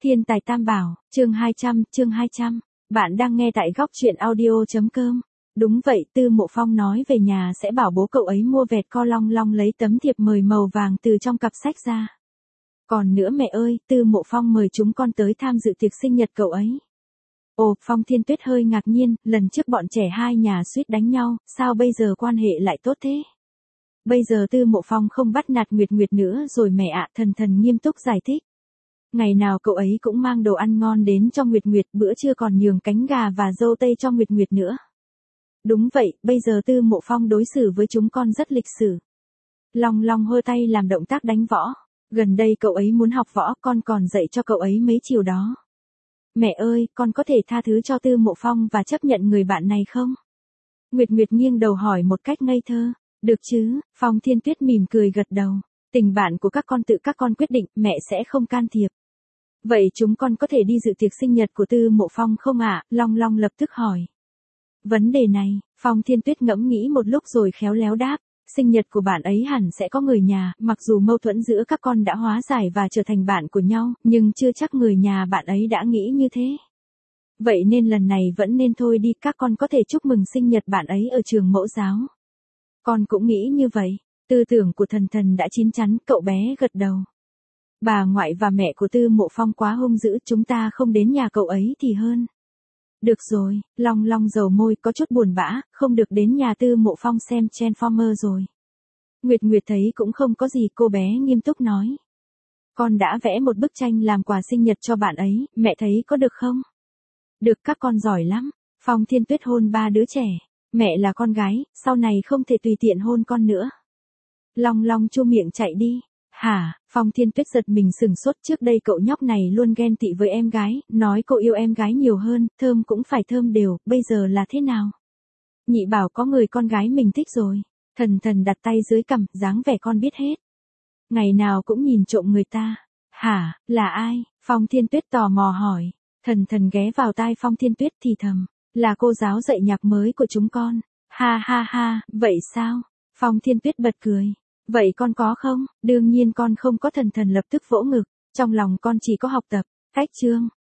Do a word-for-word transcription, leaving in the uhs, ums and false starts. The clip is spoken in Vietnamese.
Thiên tài tam bảo, chương hai trăm, chương hai trăm. Bạn đang nghe tại góc truyện audio.com. Đúng vậy, Tư Mộ Phong nói về nhà sẽ bảo bố cậu ấy mua vẹt co long long lấy tấm thiệp mời màu vàng từ trong cặp sách ra. Còn nữa mẹ ơi, Tư Mộ Phong mời chúng con tới tham dự tiệc sinh nhật cậu ấy. Ồ, Phong Thiên Tuyết hơi ngạc nhiên, lần trước bọn trẻ hai nhà suýt đánh nhau, sao bây giờ quan hệ lại tốt thế? Bây giờ Tư Mộ Phong không bắt nạt Nguyệt Nguyệt nữa rồi mẹ ạ, thần thần nghiêm túc giải thích. Ngày nào cậu ấy cũng mang đồ ăn ngon đến cho Nguyệt Nguyệt, bữa trưa còn nhường cánh gà và dâu tây cho Nguyệt Nguyệt nữa. Đúng vậy, bây giờ Tư Mộ Phong đối xử với chúng con rất lịch sử. Long Long hơ tay làm động tác đánh võ. Gần đây cậu ấy muốn học võ, con còn dạy cho cậu ấy mấy chiều đó. Mẹ ơi, con có thể tha thứ cho Tư Mộ Phong và chấp nhận người bạn này không? Nguyệt Nguyệt nghiêng đầu hỏi một cách ngây thơ. Được chứ, Phong Thiên Tuyết mỉm cười gật đầu. Tình bạn của các con tự các con quyết định, mẹ sẽ không can thiệp. Vậy chúng con có thể đi dự tiệc sinh nhật của Tư Mộ Phong không ạ? Long Long lập tức hỏi. Vấn đề này, Phong Thiên Tuyết ngẫm nghĩ một lúc rồi khéo léo đáp. Sinh nhật của bạn ấy hẳn sẽ có người nhà, mặc dù mâu thuẫn giữa các con đã hóa giải và trở thành bạn của nhau, nhưng chưa chắc người nhà bạn ấy đã nghĩ như thế. Vậy nên lần này vẫn nên thôi đi, các con có thể chúc mừng sinh nhật bạn ấy ở trường mẫu giáo. Con cũng nghĩ như vậy. Tư tưởng của thần thần đã chín chắn, cậu bé gật đầu. Bà ngoại và mẹ của Tư Mộ Phong quá hung dữ, chúng ta không đến nhà cậu ấy thì hơn. Được rồi, Long Long dầu môi có chút buồn bã, không được đến nhà Tư Mộ Phong xem Transformer rồi. Nguyệt Nguyệt thấy cũng không có gì, cô bé nghiêm túc nói. Con đã vẽ một bức tranh làm quà sinh nhật cho bạn ấy, mẹ thấy có được không? Được, các con giỏi lắm. Phong Thiên Tuyết hôn ba đứa trẻ. Mẹ là con gái, sau này không thể tùy tiện hôn con nữa. Long Long chu miệng chạy đi. Hả? Phong Thiên Tuyết giật mình sừng sốt, trước đây cậu nhóc này luôn ghen tị với em gái, nói cô yêu em gái nhiều hơn, thơm cũng phải thơm đều, bây giờ là thế nào? Nhị bảo có người con gái mình thích rồi. Thần thần đặt tay dưới cằm, dáng vẻ con biết hết. Ngày nào cũng nhìn trộm người ta. Hả, là ai? Phong Thiên Tuyết tò mò hỏi. Thần thần ghé vào tai Phong Thiên Tuyết thì thầm. Là cô giáo dạy nhạc mới của chúng con. Ha ha ha, vậy sao? Phong Thiên Tuyết bật cười. Vậy con có không? Đương nhiên con không có, thần thần lập tức vỗ ngực. Trong lòng con chỉ có học tập. Cách chương.